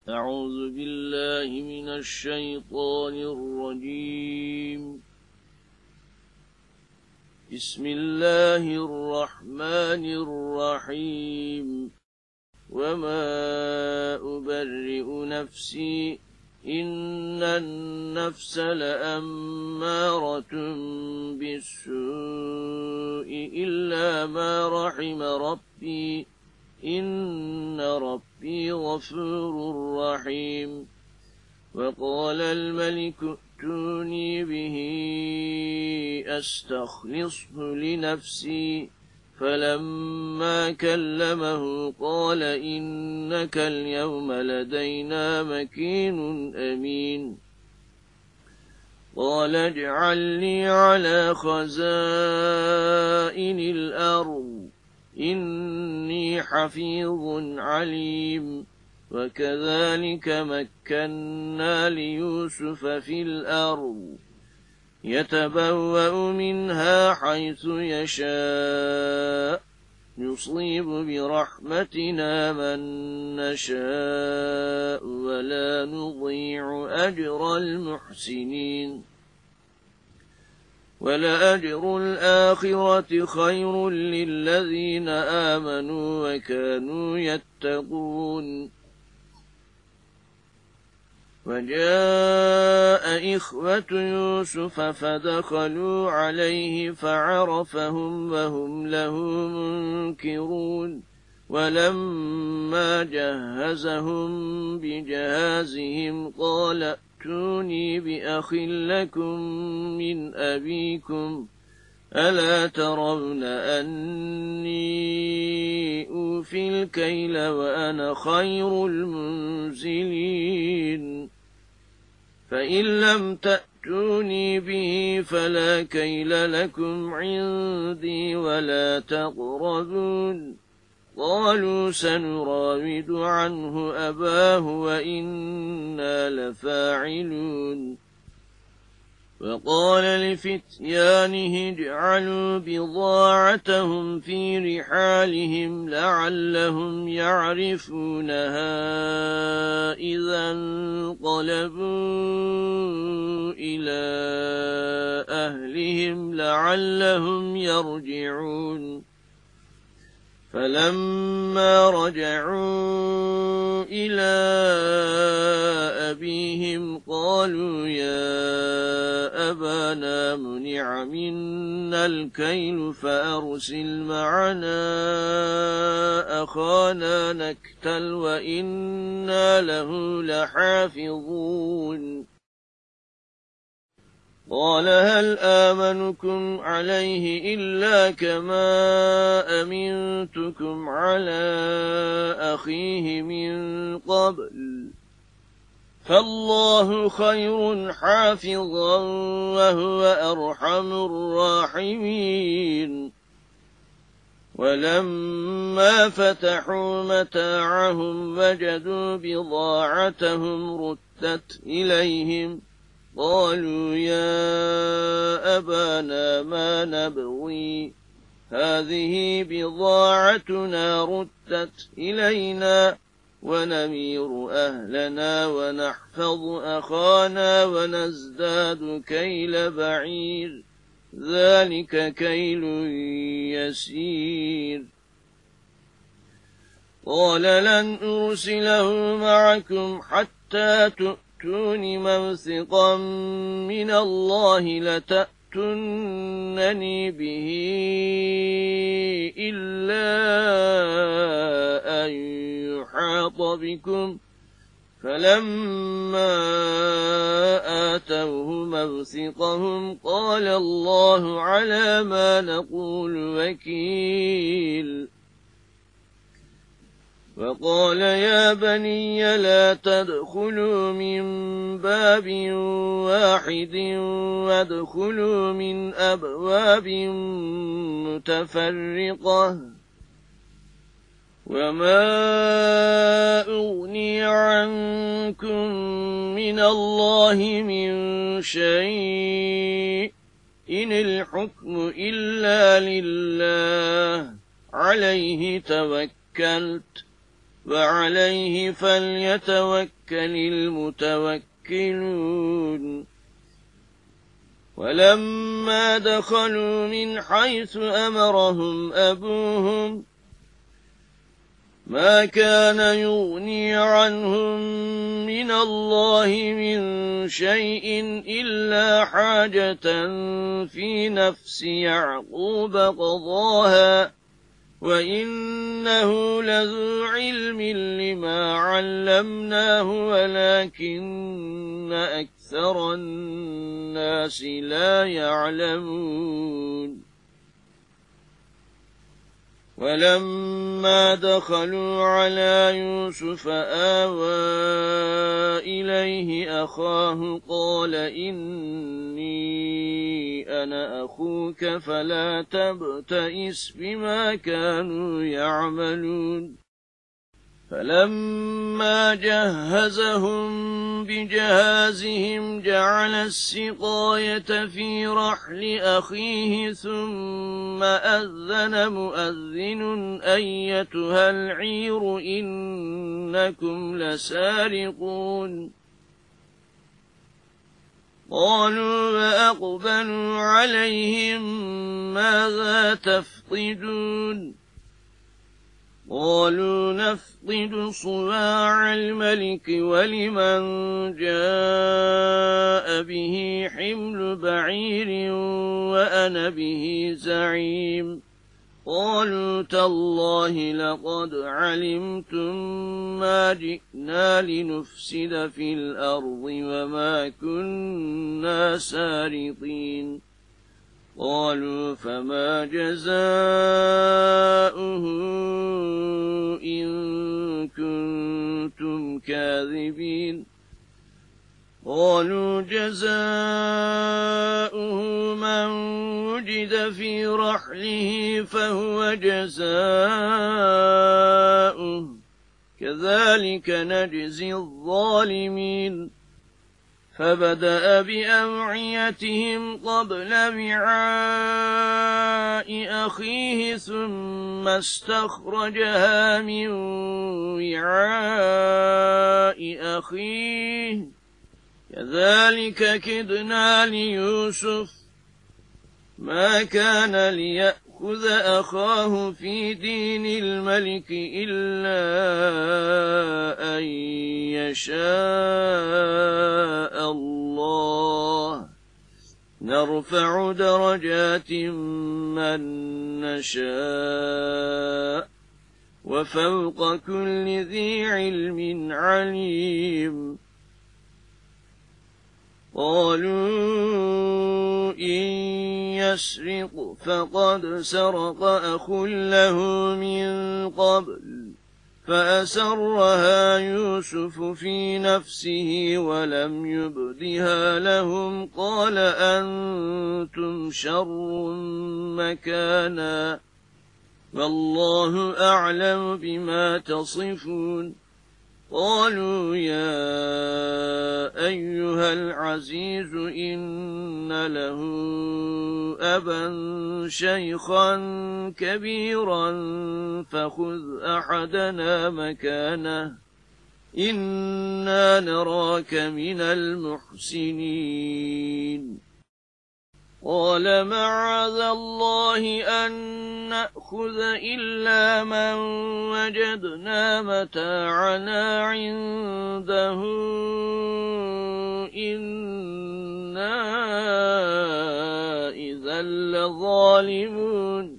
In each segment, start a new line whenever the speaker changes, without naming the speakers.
أعوذ بالله من الشيطان الرجيم. بسم الله الرحمن الرحيم. وما أبرئ نفسي إن النفس لأمارة بالسوء إلا ما رحم ربي إن ربي غفور رحيم. وقال الملك ائتوني به أستخلصه لنفسي فلما كلمه قال إنك اليوم لدينا مكين أمين. قال اجعل لي على خزائن الأرض إني حفيظ عليم. وكذلك مكنا ليوسف في الأرض يتبوأ منها حيث يشاء نصيب برحمتنا من نشاء ولا نضيع أجر المحسنين. ولأجر الآخرة خير للذين آمنوا وكانوا يتقون. وجاء إخوة يوسف فدخلوا عليه فعرفهم وهم له منكرون. ولما جهزهم بجهازهم قال ائتوني بأخ لكم من أبيكم ألا ترون أني أوفي الكيل وأنا خير المنزلين. فإن لم تأتوني به فلا كيل لكم عندي ولا تقربون. قالوا سنراود عنه أباه وإنا لفاعلون. وقال لفتيانه اجعلوا بضاعتهم في رحالهم لعلهم يعرفونها إذا انقلبوا إلى أهلهم لعلهم يرجعون. فلما رجعوا إلى أبيهم قالوا يا أبانا منع منا الكيل فأرسل معنا أخانا نكتل وإنا له لحافظون. قال هل آمنكم عليه إلا كما أمنتكم على أخيه من قبل فالله خير حافظا وهو أرحم الراحمين. ولما فتحوا متاعهم وجدوا بضاعتهم ردت إليهم قالوا يا أبانا ما نبغي هذه بضاعتنا ردت إلينا ونمير أهلنا ونحفظ أخانا ونزداد كيل بعير ذلك كيل يسير. قال لن أرسله معكم حتى تؤمنوا موثقا من الله لتأتونني به إلا أن يحاط بكم. فلما آتوه موثقهم قال الله على ما نقول وكيل. وقال يا بني لا تدخلوا من باب واحد وادخلوا من أبواب متفرقة وما أغني عنكم من الله من شيء إن الحكم إلا لله عليه توكلت وعليه فليتوكل المتوكلون ولما دخلوا من حيث أمرهم أبوهم ما كان يغني عنهم من الله من شيء إلا حاجة في نفس يعقوب قضاها وإنه لذو علم لما علمناه ولكن أكثر الناس لا يعلمون ولما دخلوا على يوسف آوى إليه أخاه قال إني أنا أخوك فلا تبتئس بما كانوا يعملون فلما جهزهم بجهازهم جعل السقاية في رحل أخيه ثم أذن مؤذن أيتها العير إنكم لسارقون قالوا وأقبلوا عليهم ماذا تفقدون قالوا نفقد صواع الملك ولمن جاء به حمل بعير وأنا به زعيم قالوا تالله لقد علمتم ما جئنا لنفسد في الأرض وما كنا سارقين قالوا فما جزاؤه إن كنتم كاذبين قالوا جزاؤه من وجد في رحله فهو جزاؤه كذلك نجزي الظالمين فبدأ بأوعيتهم قبل وعاء أخيه ثم استخرجها من وعاء أخيه كذلك كدنا ليوسف ما كان ليأخذ أخاه في دين الملك إلا أن يشاء الله نرفع درجات من نشاء وفوق كل ذي علم عليم قالوا إن يسرق فقد سرق أخ له من قبل فأسرها يوسف في نفسه ولم يبدها لهم قال أنتم شر مكانا والله أعلم بما تصفون قالوا يا أيها العزيز إن له أبا شيخا كبيرا فخذ أحدنا مكانه إنا نراك من المحسنين قال معاذ الله أن نأخذ إلا من وجدنا متاعنا عنده إنا إذا لظالمون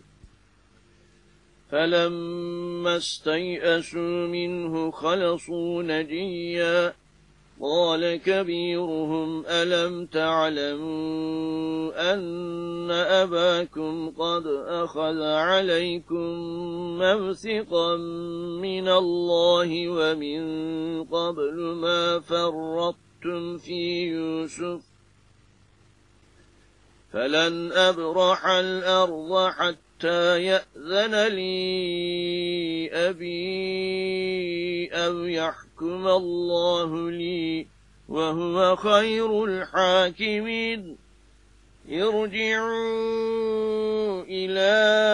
فلما استيئسوا منه خلصوا نجيا قال كبيرهم ألم تعلموا أن أباكم قد أخذ عليكم موثقا من الله ومن قبل ما فرطتم في يوسف فلن أبرح الأرض حتى يأذن لي أبي أو يحكم الله لي وهو خير الحاكمين ارجعوا إلى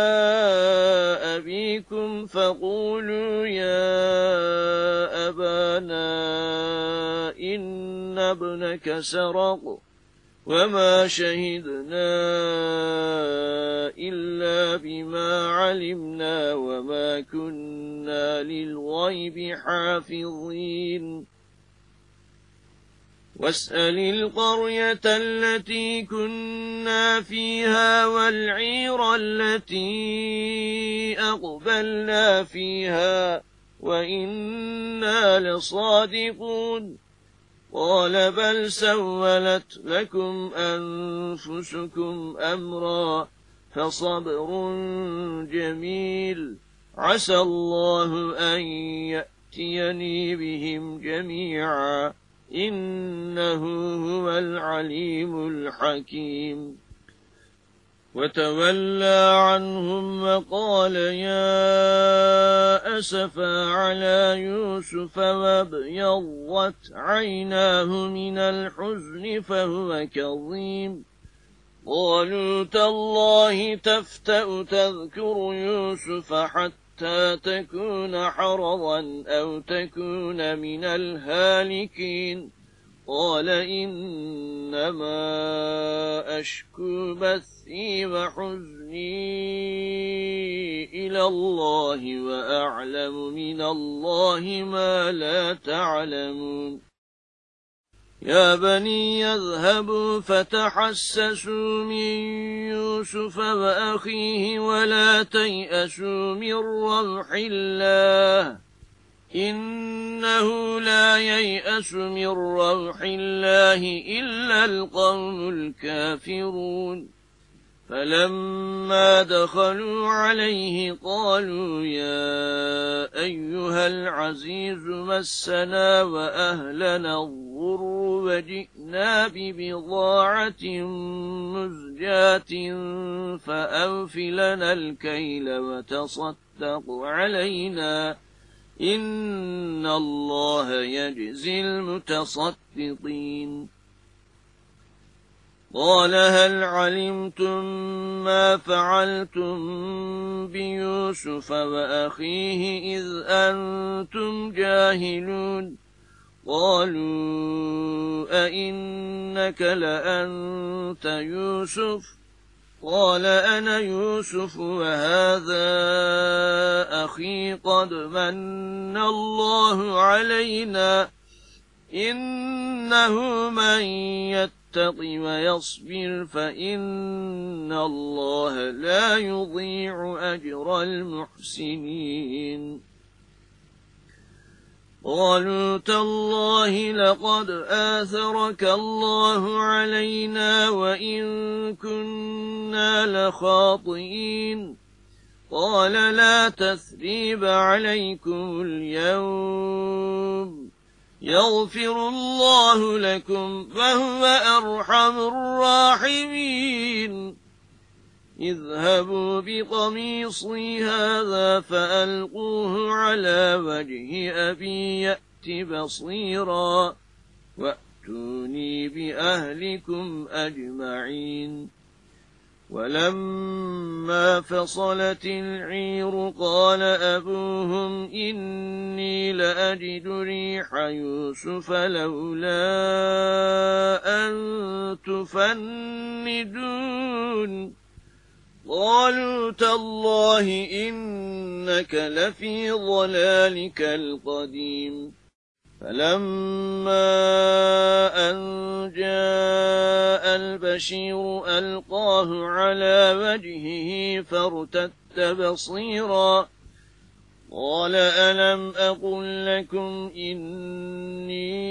أبيكم فقولوا يا أبانا إن ابنك سرق وما شهدنا إلا بما علمنا وما كنا للغيب حافظين واسأل القرية التي كنا فيها والعير التي أقبلنا فيها وإنا لصادقون قال بل سولت لكم أنفسكم أمرا فصبر جميل عسى الله أن يأتيني بهم جميعا إنه هو العليم الحكيم وتولى عنهم وقال يا أسفا على يوسف وابيضت عيناه من الحزن فهو كظيم قالوا تالله تفتأ تذكر يوسف حتى تكون حرضا أو تكون من الهالكين قال إنما أشكو بثي وحزني إلى الله وأعلم من الله ما لا تعلمون يا بني يذهبوا فتحسسوا من يوسف وأخيه ولا تيأسوا من روح الله إنه لا ييأس من روح الله إلا القوم الكافرون فلما دخلوا عليه قالوا يا أيها العزيز مسنا وأهلنا الضر وجئنا ببضاعة مزجاة فأوف لنا الكيل وتصدق علينا إن الله يجزي المتصدقين قال هل علمتم ما فعلتم بيوسف وأخيه إذ أنتم جاهلون قالوا أئنك لأنت يوسف قال أنا يوسف وهذا أخي قد من الله علينا إنه من يتق ويصبر فإن الله لا يضيع أجر المحسنين قالوا تالله لقد آثرك الله علينا وإن كنا لخاطئين قال لا تثريب عليكم اليوم يغفر الله لكم وهو أرحم الراحمين اذهبوا بقميصي هذا فألقوه على وجه أبي يأت بصيرا وأتوني بأهلكم أجمعين ولما فصلت العير قال أبوهم إني لأجد ريح يوسف لولا أن تفندون قالوا تالله إنك لفي ضلالك القديم فلما أن جاء البشير ألقاه على وجهه فارتد بصيرا قال ألم أقل لكم إني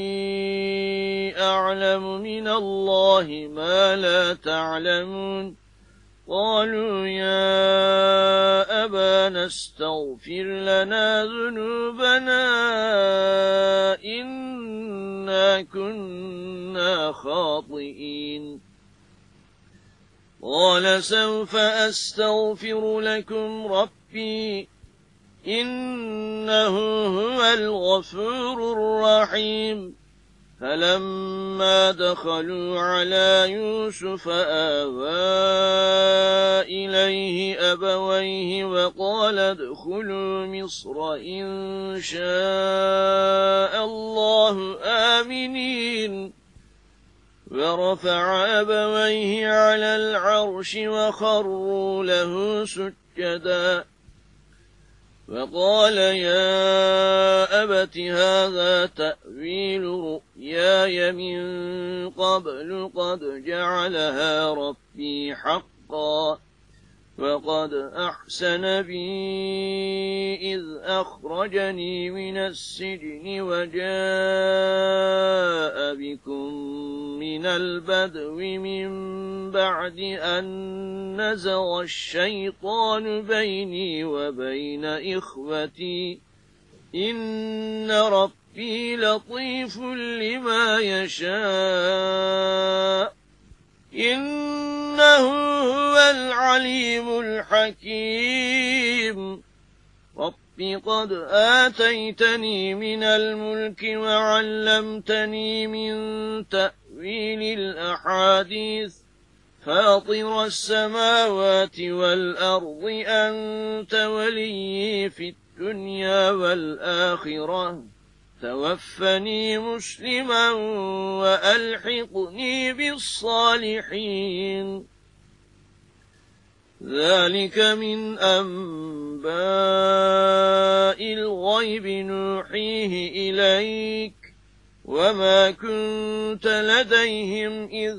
أعلم من الله ما لا تعلمون قالوا يا أبانا استغفر لنا ذنوبنا إنا كنا خاطئين قال سوف أستغفر لكم ربي إنه هو الغفور الرحيم فلما دخلوا على يوسف آوى إليه أبويه وقال ادخلوا مصر إن شاء الله آمنين ورفع أبويه على العرش وخروا له سجدا وقال يا أبت هذا تأويل رؤياي من قبل قد جعلها ربي حقا وقد أحسن بي إذ أخرجني من السجن وجاء بكم من البدو من بعد أن نزغ الشيطان بيني وبين إخوتي إن ربي لطيف لما يشاء إنه هو العليم الحكيم رب قد آتيتني من الملك وعلمتني من تأويل الأحاديث فاطر السماوات والأرض أنت ولي في الدنيا والآخرة توفني مسلما وألحقني بالصالحين ذلك من أنباء الغيب نوحيه إليك وما كنت لديهم إذ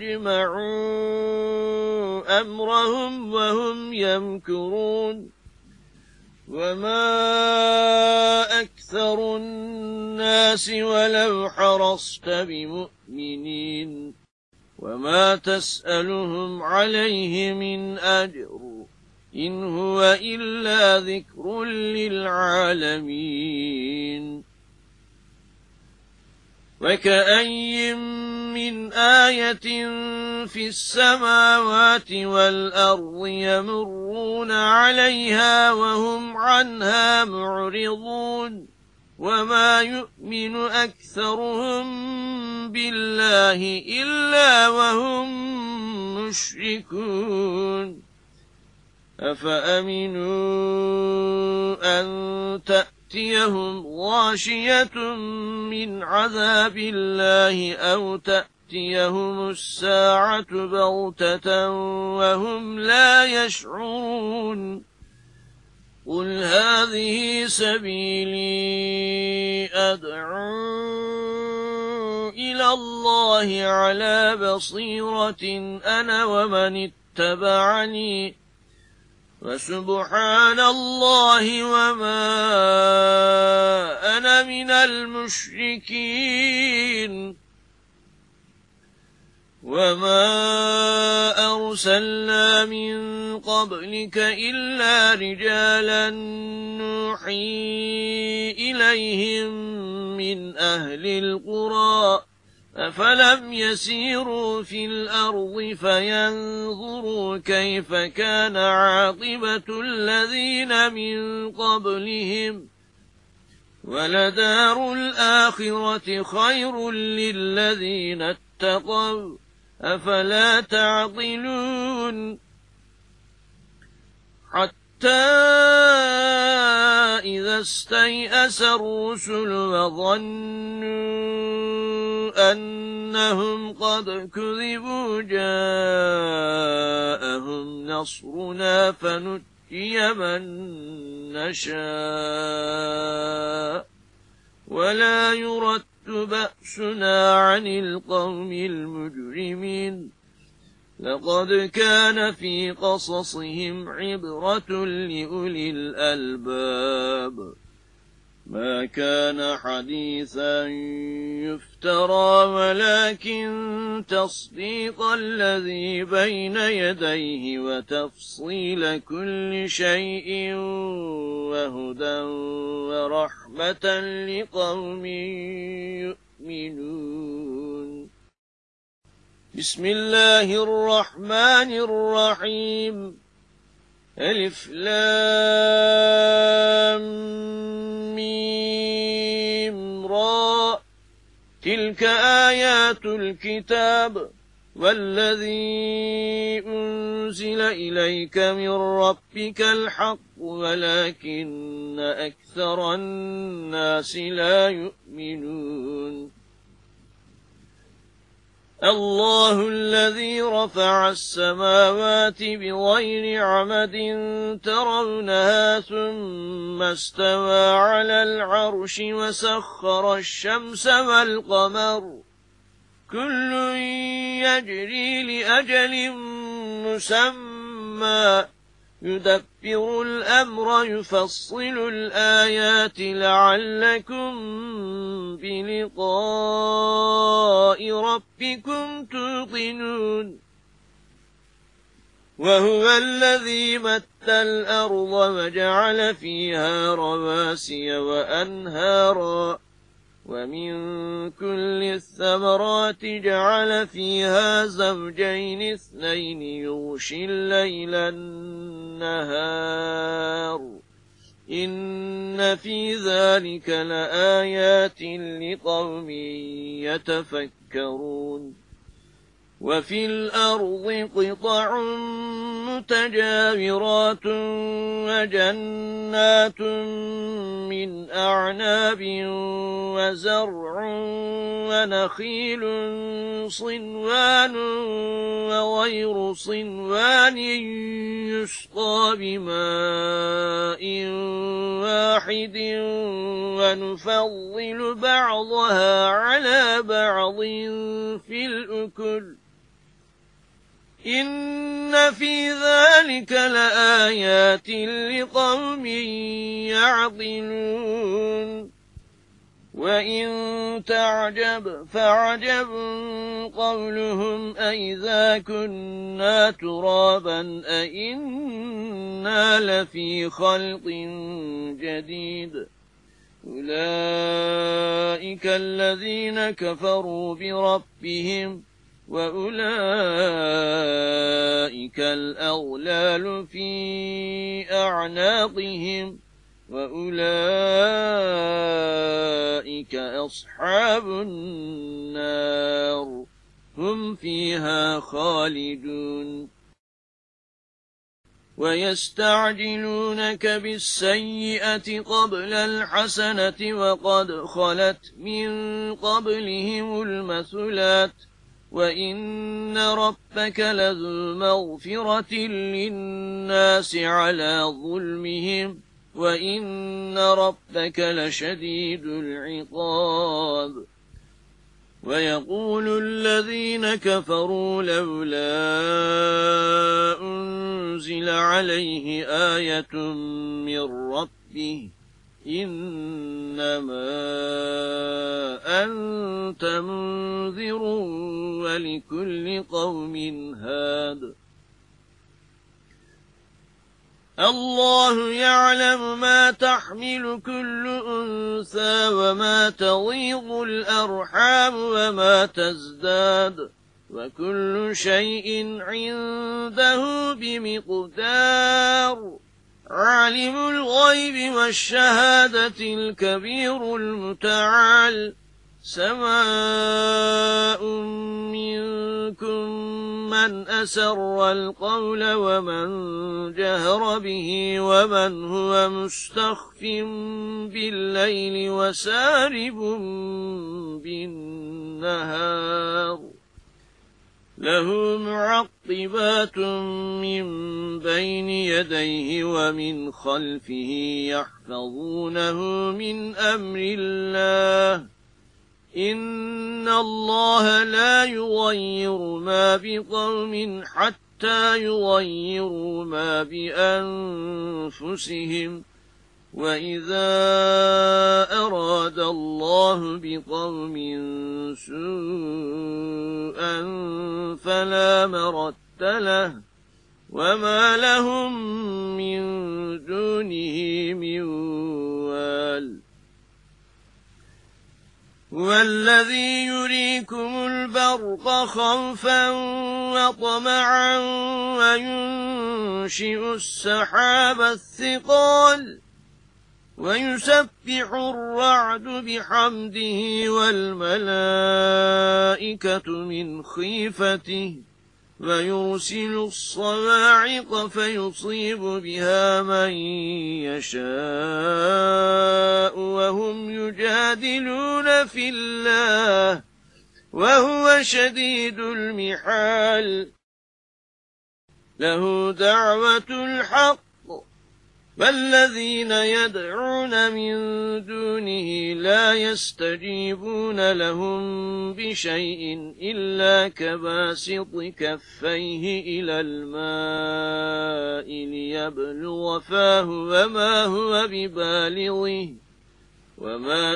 أجمعوا أمرهم وهم يمكرون وما أكثر الناس ولو حرصت بمؤمنين وما تسألهم عليه من أجر إن هو إلا ذكر للعالمين وكأي من آية في السماوات والأرض يمرون عليها وهم عنها معرضون وما يؤمن أكثرهم بالله إلا وهم مشركون أفأمنوا أن تأتيهم غاشية من عذاب الله أو تأتيهم الساعة بغتة وهم لا يشعرون قل هذه سبيلي أدعو إلى الله على بصيرة أنا ومن اتبعني وسبحان الله وما أنا من المشركين وما أرسلنا من قبلك إلا رجالا نوحي إليهم من أهل القرى أفلم يسيروا في الأرض فينظروا كيف كان عاقبة الذين من قبلهم ولدار الآخرة خير للذين اتقوا أفلا تعقلون حتى إذا استيأس الرسل وظنوا أنهم قد كذبوا جاءهم نصرنا فنجي من نشاء ولا يرد بأسنا عن القوم المجرمين لقد كان في قصصهم عبرة لأولي الألباب ما كان حديثا يفترى ولكن تصديق الذي بين يديه وتفصيل كل شيء وهدى ورحمة لقوم يؤمنون بسم الله الرحمن الرحيم ألف لام ميم را تلك آيات الكتاب والذي أنزل إليك من ربك الحق ولكن أكثر الناس لا يؤمنون الله الذي رفع السماوات بغير عمد ترونها ثم استوى على العرش وسخر الشمس والقمر كل يجري لأجل مسمى يدبر الأمر يفصل الآيات لعلكم بلقاء ربكم توقنون وهو الذي مد الأرض وجعل فيها رواسي وأنهارا ومن كل الثمرات جعل فيها زوجين اثنين يغشي الليل النهار إن في ذلك لآيات لقوم يتفكرون وفي الأرض قطع متجاورات وجنات من أعناب وزرع ونخيل صنوان وغير صنوان يسقى بماء واحد ونفضل بعضها على بعض في الأكل إن في ذلك لآيات لقوم يعقلون وإن تعجب فعجب قولهم أئذا كنا ترابا أئنا لفي خلق جديد أولئك الذين كفروا بربهم وأولئك الأغلال في أعناقهم وأولئك أصحاب النار هم فيها خالدون ويستعجلونك بالسيئة قبل الحسنة وقد خلت من قبلهم المثلات وإن ربك لذو مغفرة للناس على ظلمهم وإن ربك لشديد العقاب ويقول الذين كفروا لولا أنزل عليه آية من ربه إنما أنت منذر ولكل قوم هاد الله يعلم ما تحمل كل أنثى وما تغيض الأرحام وما تزداد وكل شيء عنده بمقدار عالم الغيب والشهادة الكبير المتعال سواء منكم من أسر القول ومن جهر به ومن هو مستخف بالليل وسارب بالنهار له معقبات من بين يديه ومن خلفه يحفظونه من أمر الله إن الله لا يغير ما بقوم حتى يغيروا ما بأنفسهم وإذا أراد الله بقوم سوءا فلا مرد له وما لهم من دونه من وال والذي يريكم البرق خوفا وطمعا وينشئ السحاب الثقال ويسبح الرعد بحمده والملائكة من خيفته ويرسل الصواعق فيصيب بها من يشاء وهم يجادلون في الله وهو شديد المحال له دعوة الحق والذين يدعون من دونه لا يستجيبون لهم بشيء إلا كباسط كفيه إلى الماء ليبلغ فاه وما هو ببالغه وما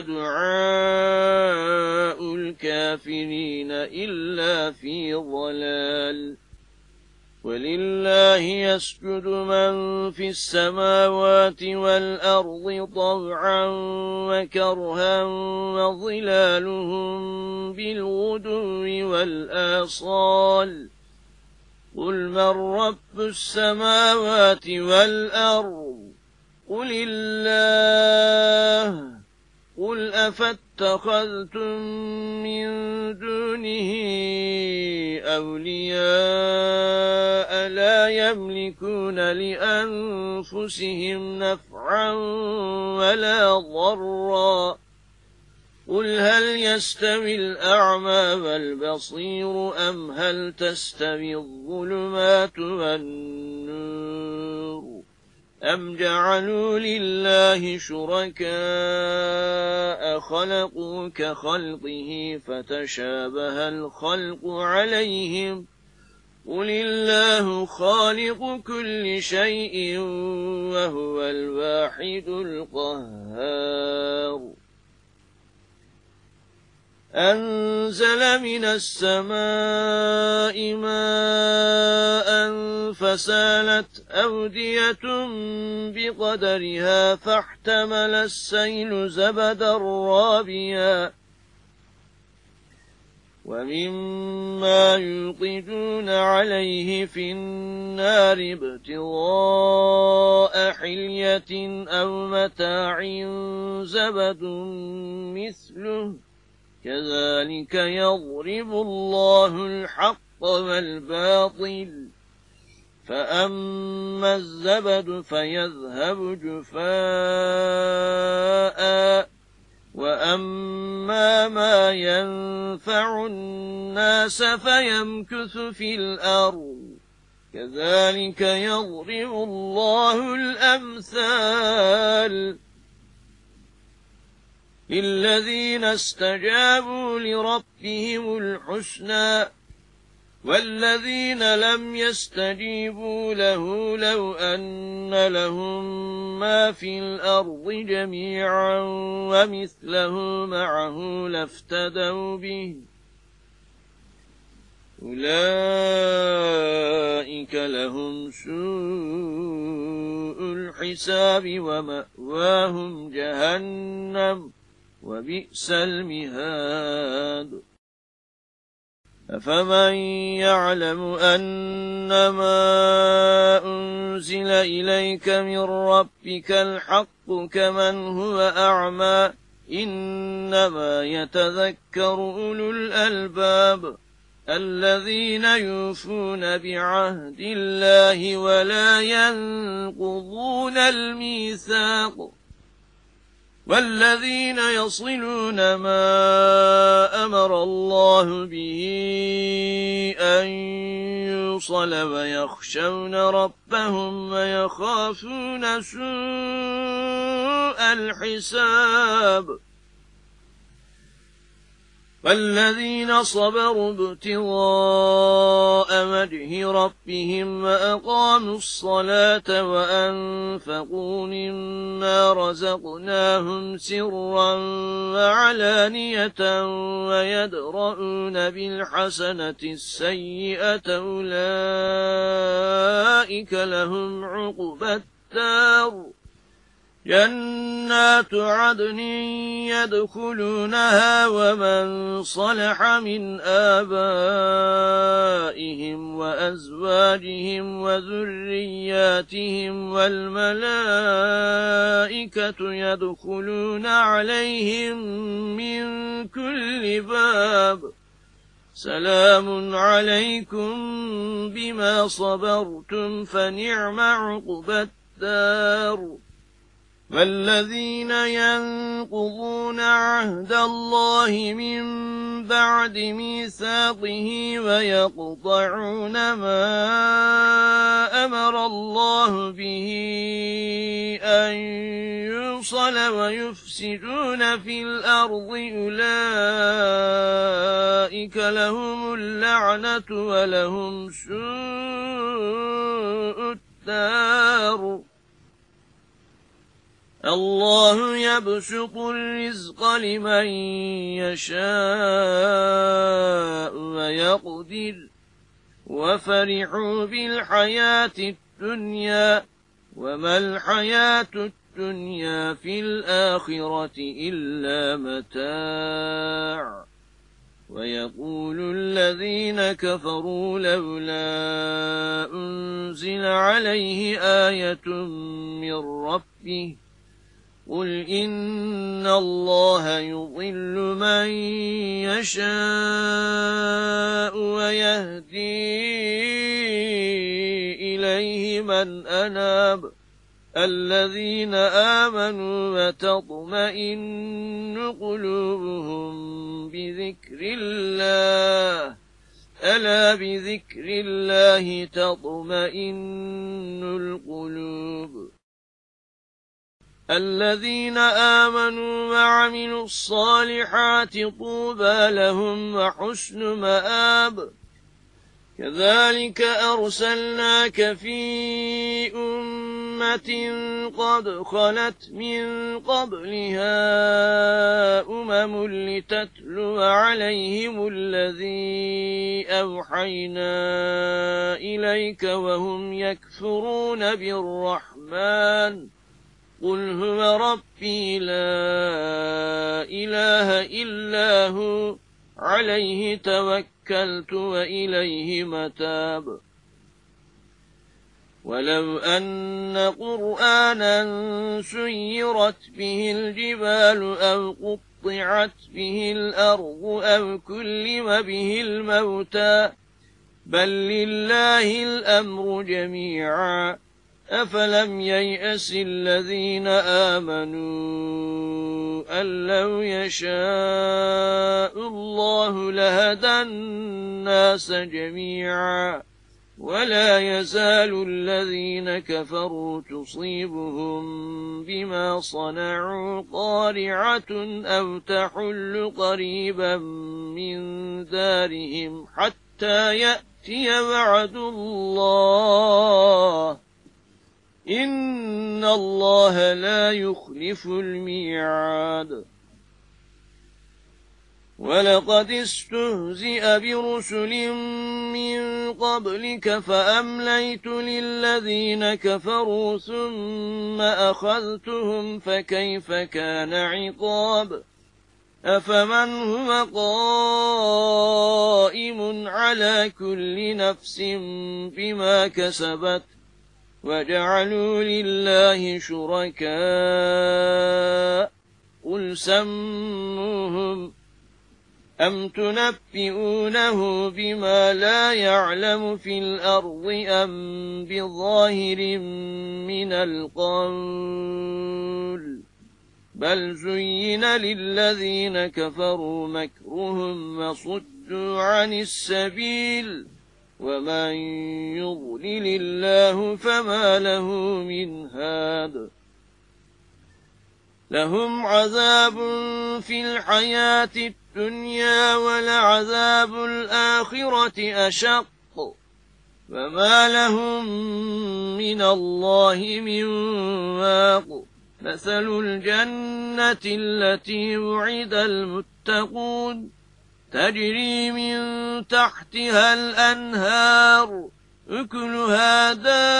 دعاء الكافرين إلا في ضلال ولله يسجد من في السماوات والأرض طوعا وكرها وظلالهم بالغدو والآصال قل من رب السماوات والأرض قل الله قل أفاتخذتم من دونه أولياء لا يملكون لأنفسهم نفعا ولا ضرا قل هل يستوي الأعمى والبصير أم هل تستوي الظلمات والنور أم جعلوا لله شركاء خلقوا كخلقه فتشابه الخلق عليهم قل الله خالق كل شيء وهو الواحد القهار أنزل من السماء ماء فسالت أودية بقدرها فاحتمل السيل زبدا رابيا ومما يوقدون عليه في النار ابتغاء حلية أو متاع زبد مثله كذلك يضرب الله الحق والباطل فأما الزبد فيذهب جفاء وأما ما ينفع الناس فيمكث في الأرض كذلك يضرب الله الأمثال للذين استجابوا لربهم الحسنى والذين لم يستجيبوا له لو أن لهم ما في الأرض جميعا ومثله معه لافتدوا به أولئك لهم سوء الحساب ومأواهم جهنم وبئس المهاد أفمن يعلم أنما أنزل إليك من ربك الحق كمن هو أعمى إنما يتذكر أولو الألباب الذين يوفون بعهد الله ولا ينقضون الميثاق والذين يصلون ما أمر الله به أن يوصل ويخشون ربهم ويخافون سوء الحساب والذين صبروا ابتغاء وجه ربهم وأقاموا الصلاة وأنفقوا مما رزقناهم سرا وعلانية ويدرؤون بالحسنة السيئة أولئك لهم عقبى الدار جنات عدن يدخلونها ومن صلح من آبائهم وأزواجهم وذرياتهم والملائكة يدخلون عليهم من كل باب سلام عليكم بما صبرتم فنعم عقبى الدار. والذين ينقضون عهد الله من بعد ميثاقه ويقطعون ما أمر الله به أن يوصل ويفسدون في الأرض أولئك لهم اللعنة ولهم سوء الدار. الله يبسط الرزق لمن يشاء ويقدر وفرحوا بالحياة الدنيا وما الحياة الدنيا في الآخرة إلا متاع. ويقول الذين كفروا لولا أنزل عليه آية من ربه قل إن الله يضل من يشاء ويهدي إليه من أناب الذين آمنوا وتطمئن قلوبهم بذكر الله ألا بذكر الله تطمئن القلوب. الذين آمنوا وعملوا الصالحات طوبى لهم وحسن مآب. كذلك أرسلناك في أمة قد خلت من قبلها لتتلو عليهم الذي أوحينا إليك وهم يكفرون بالرحمن قل هو ربي لا إله إلا هو عليه توكلت وإليه متاب. ولو أن قرآنا سيرت به الجبال أو قطعت به الأرض أو كلم به الموتى بل لله الأمر جميعا أفلم ييأس الذين آمنوا أن لو يشاء الله لهدى الناس جميعا ولا يزال الذين كفروا تصيبهم بما صنعوا قارعة أو تحل قريبا من دارهم حتى يأتي وعد الله إن الله لا يخلف الميعاد. ولقد استهزئ برسل من قبلك فأمليت للذين كفروا ثم أخذتهم فكيف كان عقاب. أفمن هو قائم على كل نفس بما كسبت وجعلوا لله شركاء قل سموهم أم تنبئونه بما لا يعلم في الأرض أم بظاهر من القول بل زين للذين كفروا مكرهم وصدوا عن السبيل ومن يضلل الله فما له من هاد. لهم عذاب في الحياة الدنيا ولعذاب الآخرة أشق فما لهم من الله من واق. مثل الجنة التي وعد المتقون تجري من تحتها الأنهار أكلها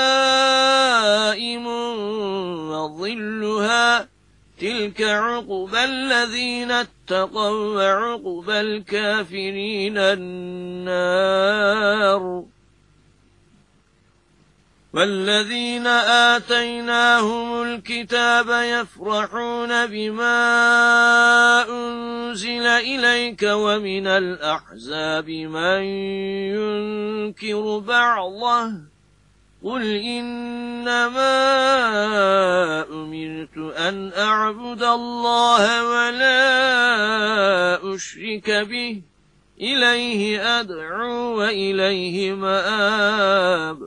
دائم وظلها تلك عقبى الذين اتقوا وعقبى الكافرين النار والذين آتيناهم الكتاب يفرحون بما أنزل إليك ومن الأحزاب من ينكر بعضه قل إنما أمرت أن أعبد الله ولا أشرك به إليه أدعو وإليه مآب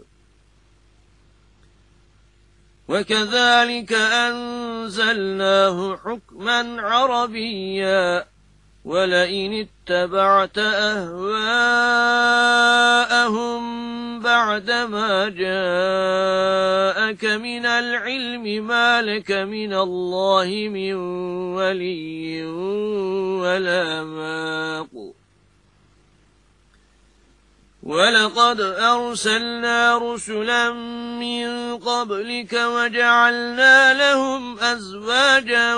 وكذلك أنزلناه حكما عربيا ولئن اتبعت أهواءهم بعدما جاءك من العلم ما لك من الله من ولي ولا واق ولقد أرسلنا رسلا من قبلك وجعلنا لهم أزواجا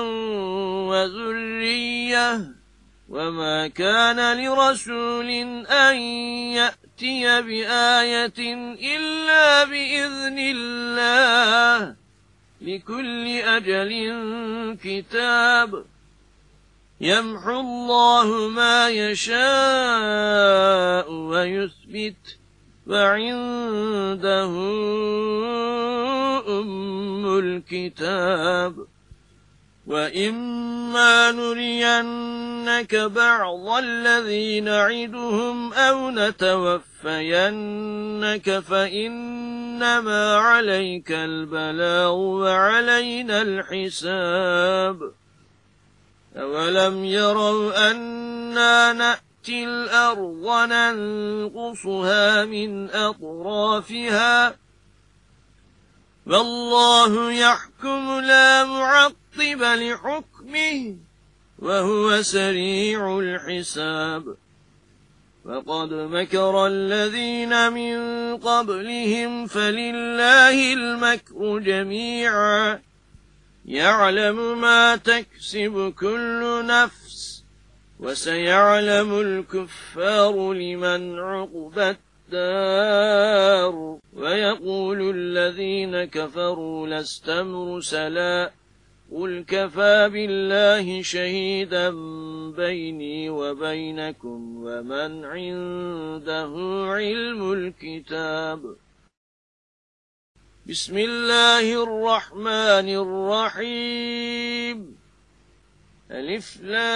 وذرية وما كان لرسول أن يأتي بآية إلا بإذن الله لكل أجل كتاب يمحو الله ما يشاء ويثبت وعنده أم الكتاب وإما نرينك بعض الذي نعدهم أو نتوفينك فإنما عليك البلاغ وعلينا الحساب أولم يروا أنا نأتي الأرض ننقصها من أطرافها والله يحكم لا معقب لحكمه وهو سريع الحساب فقد مكر الذين من قبلهم فلله المكر جميعا يعلم ما تكسب كل نفس وسيعلم الكفار لمن عقبى الدار ويقول الذين كفروا لست مرسلا قل كفى بالله شهيدا بيني وبينكم ومن عنده علم الكتاب بسم الله الرحمن الرحيم ألف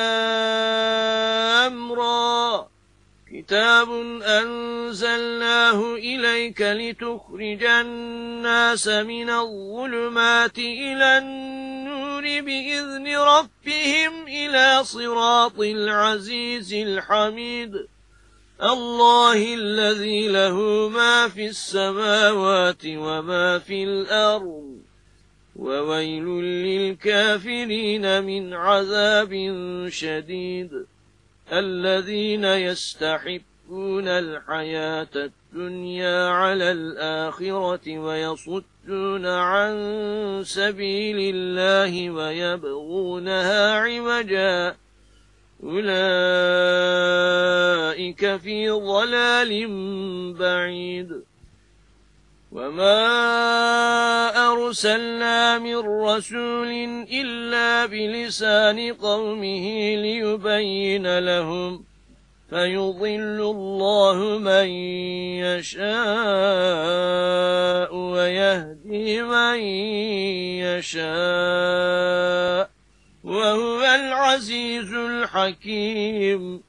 لام را كتاب أنزلناه إليك لتخرج الناس من الظلمات إلى النور بإذن ربهم إلى صراط العزيز الحميد الله الذي له ما في السماوات وما في الأرض وويل للكافرين من عذاب شديد الذين يستحبون الحياة الدنيا على الآخرة ويصدون عن سبيل الله ويبغونها عوجا أولئك في ضلال بعيد وما أرسلنا من رسول إلا بلسان قومه ليبين لهم فيضل الله من يشاء ويهدي من يشاء وهو العزيز الحكيم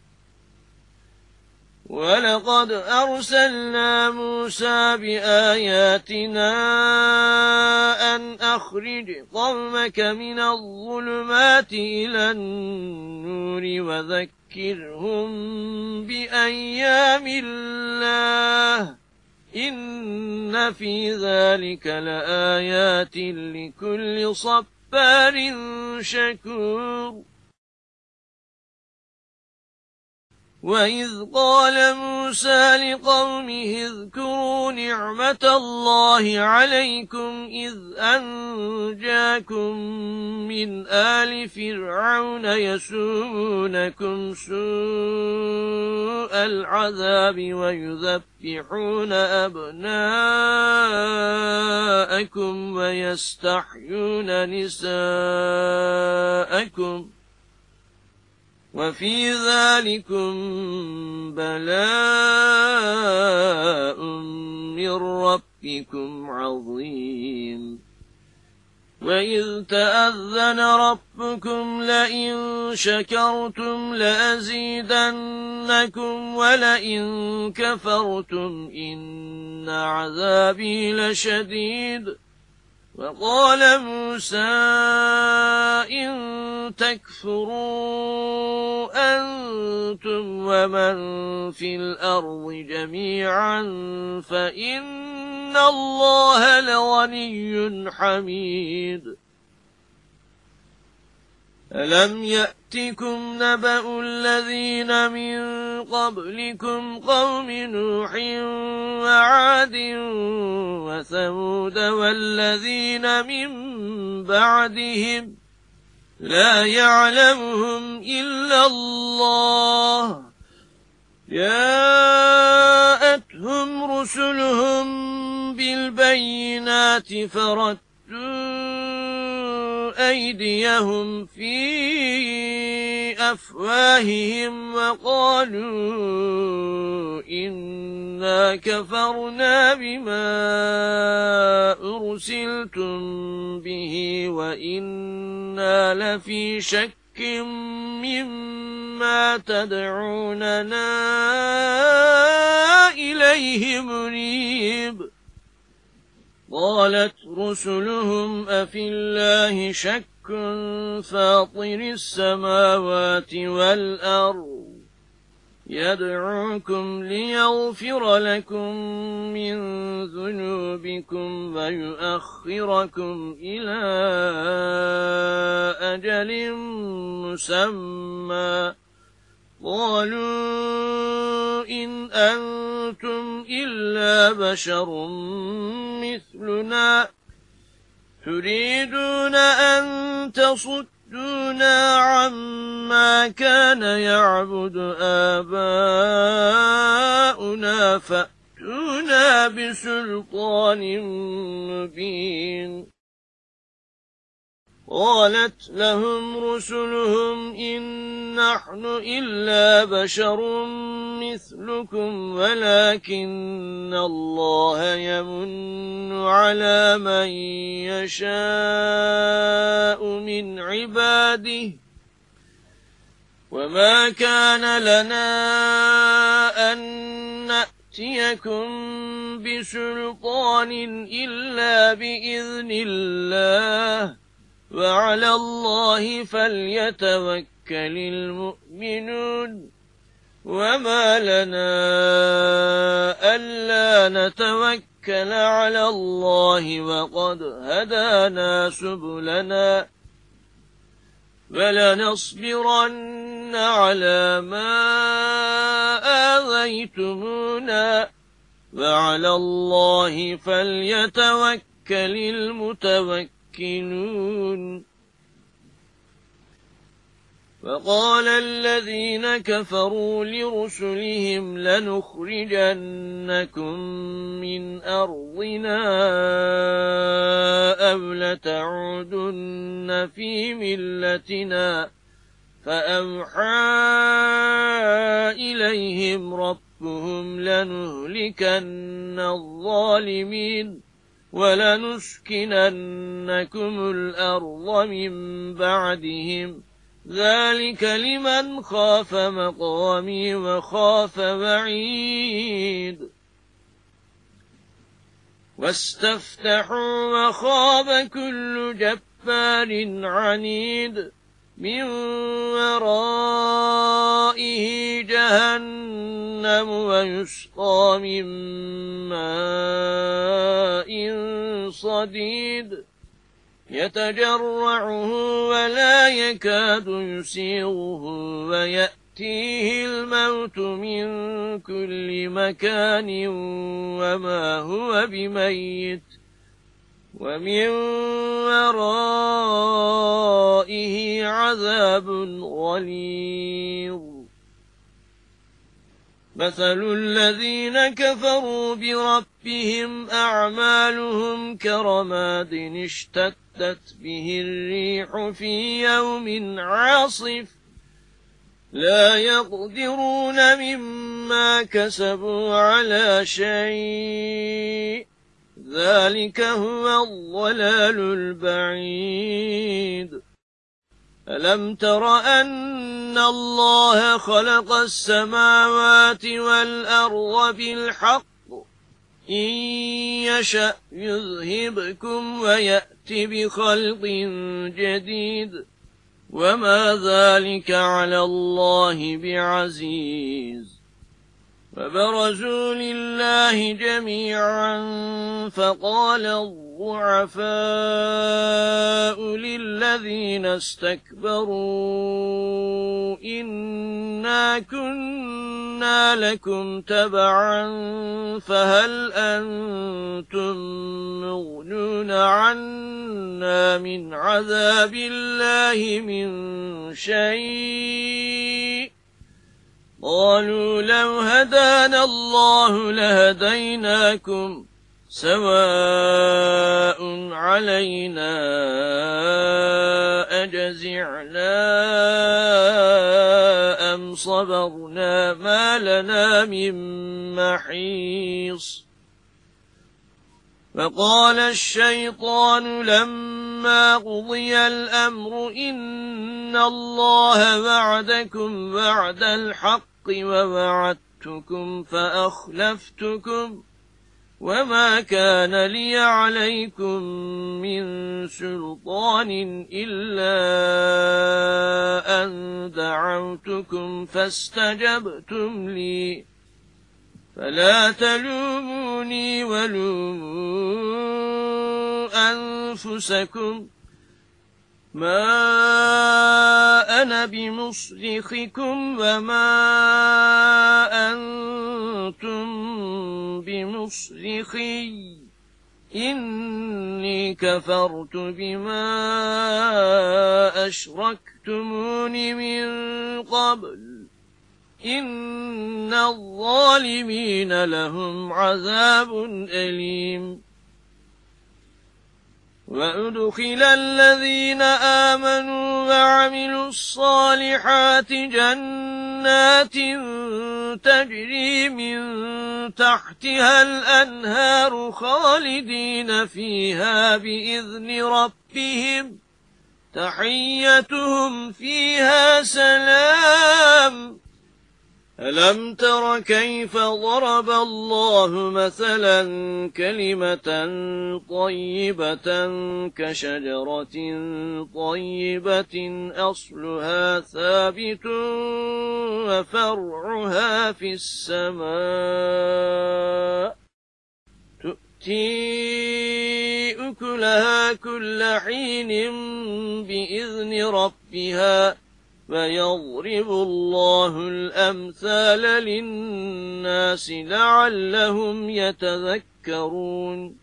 ولقد أرسلنا موسى بآياتنا أن أخرج قومك من الظلمات إلى النور وذكرهم بأيام الله إن في ذلك لآيات لكل صبار شكور وإذ قال موسى لقومه اذكروا نعمة الله عليكم إذ أنجاكم من آل فرعون يسومونكم سوء العذاب ويذبحون أبناءكم ويستحيون نساءكم وفي ذلكم بلاء من ربكم عظيم وإذ تأذن ربكم لئن شكرتم لأزيدنكم ولئن كفرتم إن عذابي لشديد وقال موسى إن تكفروا أنتم ومن في الأرض جميعا فإن الله لغني حميد ألم يأتكم نبأ الذين من قبلكم قوم نوح وعاد وثمود والذين من بعدهم لا يعلمهم إلا الله جاءتهم رسلهم بالبينات فردوا أيديهم في أفواههم وقالوا إنا كفرنا بما أرسلتم به وإنا لفي شك مما تدعوننا إليه مريب قالت رسلهم أفي الله شك فاطر السماوات والأرض يدعوكم ليغفر لكم من ذنوبكم ويؤخركم إلى أجل مسمى قالوا إن أنتم إلا بشر مثلنا تريدون أن تصدونا عما كان يعبد آباؤنا فأتونا بسلطان مبين قالت لهم رسلهم إن نحن إلا بشر مثلكم ولكن الله يمن على من يشاء من عباده وما كان لنا أن نأتيكم بسلطان إلا بإذن الله وعلى الله فليتوكل المؤمنون وما لنا ألا نتوكل على الله وقد هدانا سبلنا فلنصبرن على ما آذيتمونا وعلى الله فليتوكل المتوكلون وقال الذين كفروا لرسلهم لنخرجنكم من أرضنا أو لتعودن في ملتنا فأوحى إليهم ربهم لنهلكن الظالمين ولنسكننكم الأرض من بعدهم ذلك لمن خاف مقامي وخاف وعيد واستفتحوا وخاب كل جبار عنيد من ورائه جهنم ويسقى من ماء صديد يتجرعه ولا يكاد يسيغه يأتيه الموت من كل مكان وما هو بميت ومن ورائه عذاب غليظ مثل الذين كفروا بربهم أعمالهم كرماد اشتدت به الريح في يوم عاصف لا يقدرون مما كسبوا على شيء ذلك هو الضلال البعيد ألم تر أن الله خلق السماوات والأرض بالحق إن يشأ يذهبكم ويأت بخلق جديد وما ذلك على الله بعزيز فبرزوا لله جميعا فقال الضعفاء للذين استكبروا إنا كنا لكم تبعا فهل أنتم مغنون عنا من عذاب الله من شيء قالوا لو هدانا الله لهديناكم سواء علينا أجزعنا أم صبرنا ما لنا من محيص فقال الشيطان لما قضي الأمر إن الله وعدكم وعد الحق ووعدتكم فأخلفتكم وما كان لي عليكم من سلطان إلا أن دعوتكم فاستجبتم لي فلا تلوموني ولوموا أنفسكم ما أنا بمصرخكم وما أنتم بمصرخي إني كفرت بما أشركتمون من قبل إن الظالمين لهم عذاب أليم وأدخل الذين آمنوا وعملوا الصالحات جنات تجري من تحتها الأنهار خالدين فيها بإذن ربهم تحيتهم فيها سلام ألم تر كيف ضرب الله مثلا كلمة طيبة كشجرة طيبة أصلها ثابت وفرعها في السماء تؤتي أكلها كل حين بإذن ربها فيضرب الله الأمثال للناس لعلهم يتذكرون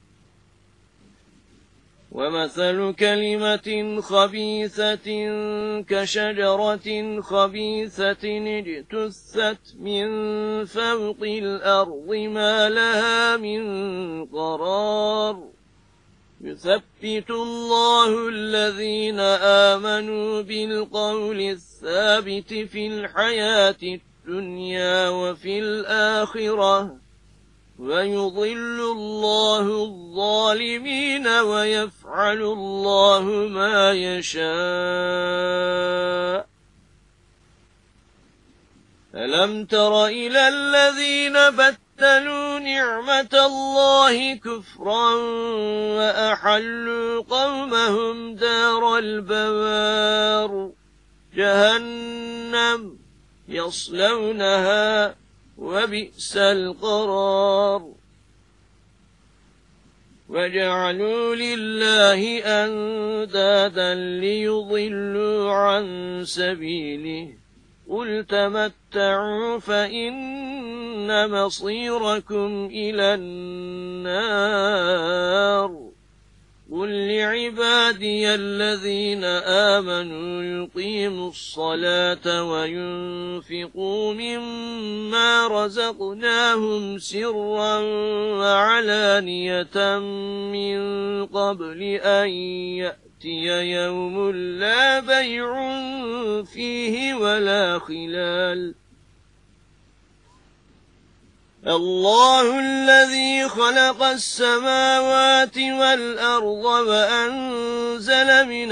ومثل كلمة خبيثة كشجرة خبيثة اجتثت من فوق الأرض ما لها من قرار يثبت الله الذين آمنوا بالقول الثابت في الحياة الدنيا وفي الآخرة ويضل الله الظالمين ويفعل الله ما يشاء ألم تر إلى الذين بدلوا نعمة الله كفرا وأحلوا قومهم دار البوار جهنم يصلونها وبئس القرار وجعلوا لله أندادا ليضلوا عن سبيله قل تمتعوا فإن مصيركم إلى النار قل لعبادي الذين آمنوا يقيموا الصلاة وينفقوا مما رزقناهم سرا وعلانية من قبل أن يأتي يوم لا بيع فيه ولا خلال الله الذي خلق السماوات والأرض وأنزل من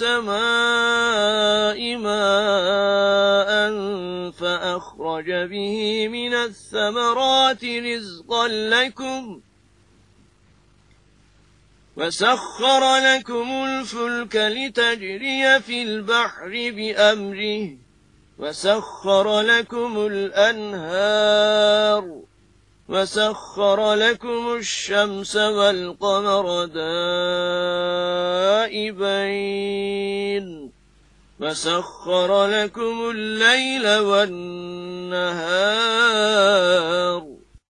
السماء ماء فأخرج به من الثمرات رزقا لكم وسخر لكم الفلك لتجري في البحر بأمره وسخر لكم الأنهار وسخر لكم الشمس والقمر دائبين وسخر لكم الليل والنهار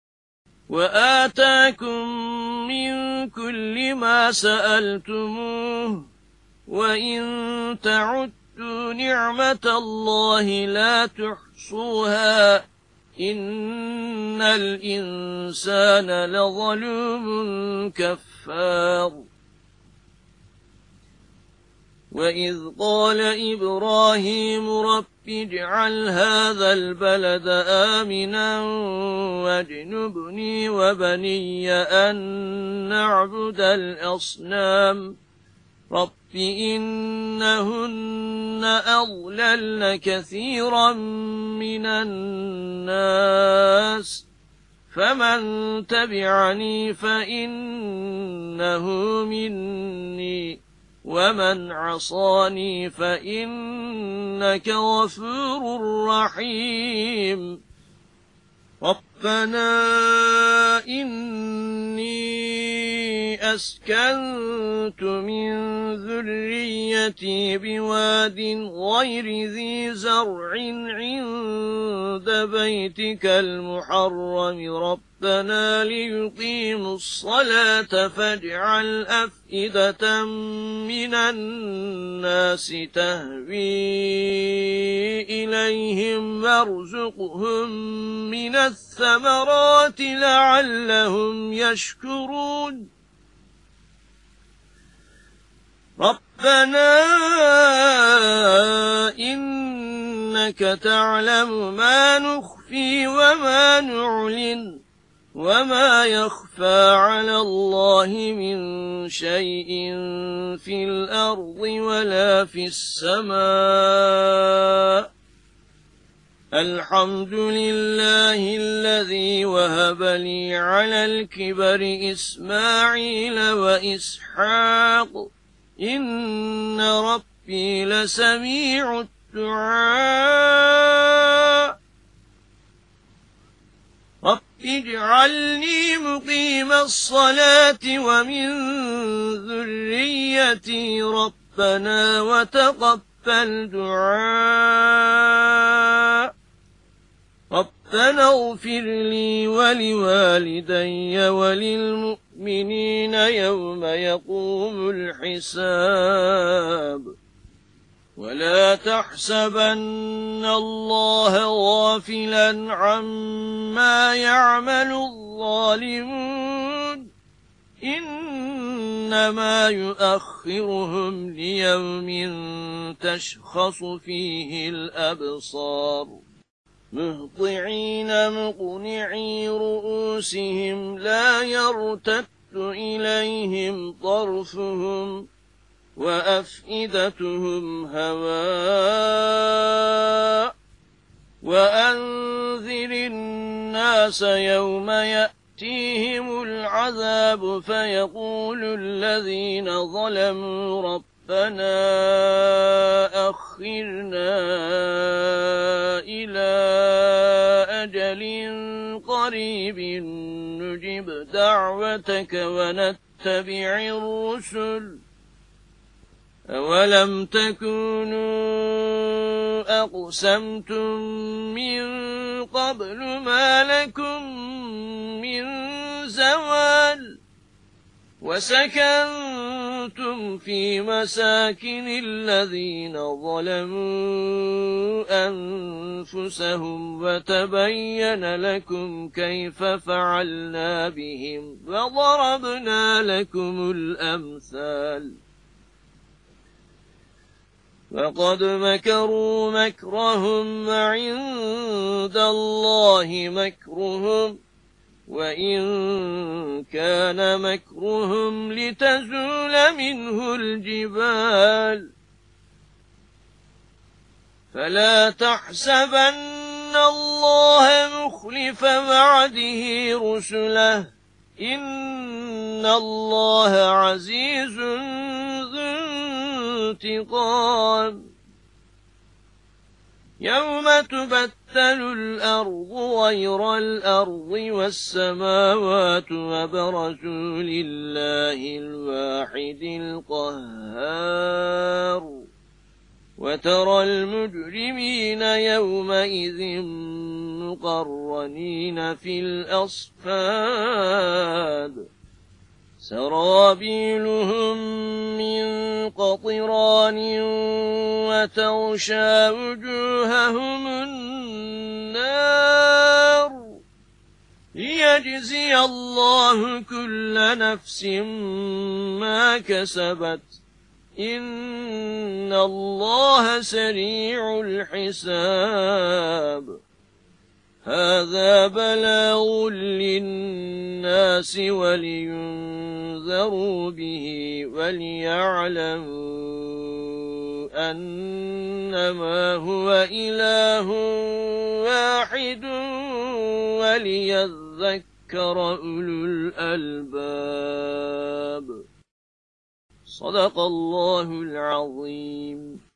وآتاكم من كل ما سألتموه وإن تعدوا نعمة الله لا تحصوها إن الإنسان لظلوم كفار وإذ قال إبراهيم رب اجعل هذا البلد آمنا واجنبني وبني أن نعبد الأصنام رب إنهن أضللن كثيرا من الناس فمن تبعني فإنه مني ومن عصاني فإنك غفور رحيم ربنا إني أسكنت من ذريتي بواد غير ذي زرع عند بيتك المحرم ربنا ليقيموا الصلاة فاجعل أفئدة من الناس تهوي إليهم وارزقهم من الثمرات لعلهم يشكرون ربنا إنك تعلم ما نخفي وما نعلن وما يخفى على الله من شيء في الأرض ولا في السماء الحمد لله الذي وهب لي على الكبر إسماعيل وإسحاق إن ربي لسميع الدعاء رب اجعلني مقيم الصلاة ومن ذريتي ربنا وتقبل دعاء ربنا اغفر لي ولوالدي وللمؤمنين يوم يقوم الحساب ولا تحسبن الله غافلا عما يعمل الظالمون إنما يؤخرهم ليوم تشخص فيه الأبصار مهطعين مقنعي رؤوسهم لا يرتد إليهم طرفهم وأفئدتهم هواء وأنذر الناس يوم يأتيهم العذاب فيقول الذين ظلموا ربنا أخرنا إلى أجل قريب نجب دعوتك ونتبع الرسل أولم تكونوا أقسمتم من قبل ما لكم من زوال وسكنتم في مساكن الذين ظلموا أنفسهم وتبين لكم كيف فعلنا بهم وضربنا لكم الأمثال وقد مكروا مكرهم وعند الله مكرهم وإن كان مكرهم لتزول منه الجبال فلا تحسبن الله مخلف وعده رسله إن الله عزيز ذو انتقام يوم تبدل الأرض غير الأرض والسماوات وبرزوا لله الواحد القهار وترى المجرمين يومئذ مقرنين في الأصفاد سرابيلهم من قطران وتغشى وجوههم النار ليجزي الله كل نفس ما كسبت إن الله سريع الحساب هذا بلاغ للناس ولينذروا به وليعلموا أنما هو إله واحد وليذكر أولو الألباب صدق الله العظيم.